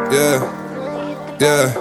Yeah, yeah.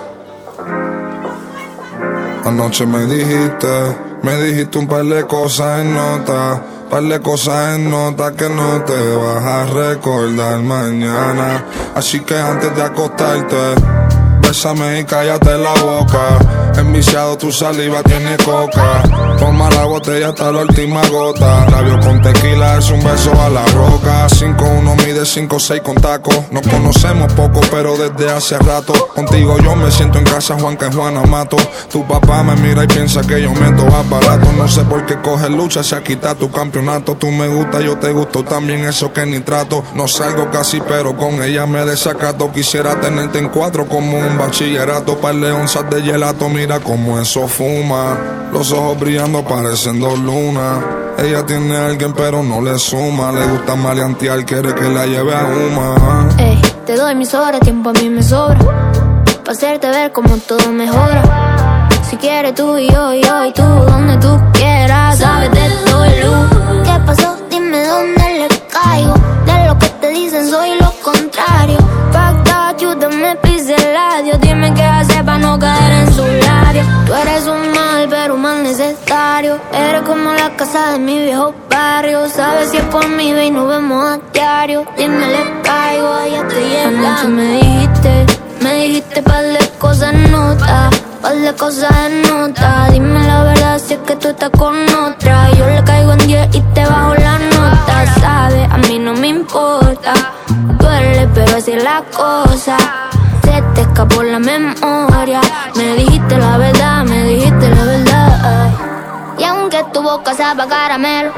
Anoche me dijiste un par de cosas en nota, que no te vas a recordar mañana. Así que antes de acostarte, bésame y cállate la boca. Enviciado tu saliva tiene coca. Toma la botella hasta la última gota. Labios con tequila es un beso a la roca. 5'1 mide 5'6 con taco. Nos conocemos poco pero desde hace rato. Contigo yo me siento en casa, Juan que Juana mato. Tu papá me mira y piensa que yo meto aparato. No sé por qué coges lucha, se quita tu campeonato. Tú me gusta, yo te gusto también, eso que ni trato. No salgo casi pero con ella me desacato. Quisiera tenerte en cuatro como un bachillerato. Par de onzas de gelato, mira como eso fuma. Los ojos brillando parecen dos lunas. Ella tiene a alguien pero no le suma. Le gusta maleantear, quiere que la lleve a Uma. Ey, te doy mis horas, tiempo a mí me sobra, pa' hacerte ver como todo mejora. Si quieres tú y yo y tú, donde tú quieras. Sabes de todo el luz. ¿Qué pasó? Dime dónde le caigo. De lo que te dicen soy lo contrario. Fuck that, ayúdame, pise el ladio. Dime qué hacer pa' no caer en su labio. Tú eres un mal, pero un mal necesario. Eres como la casa de mi viejo barrio. Sabes si es por mí, ve y nos vemos a diario. Dime le caigo, allá estoy llegando. Anoche me dijiste par de cosas en nota, par de cosas en nota. Dime la verdad si es que tú estás con otra. Yo le caigo en 10 y te bajo la nota. Sabes, a mí no me importa. Duele, pero así es la cosa. Se te escapó la memoria. Me dijiste la verdad, me dijiste la verdad. Y aunque tu boca sabe a caramelo,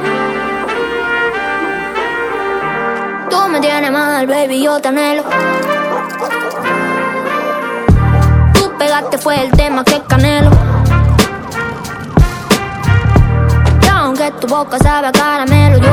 tú me tienes mal, baby, yo te anhelo. Tú pegaste fue el tema que canelo. Y aunque tu boca sabe a caramelo, yo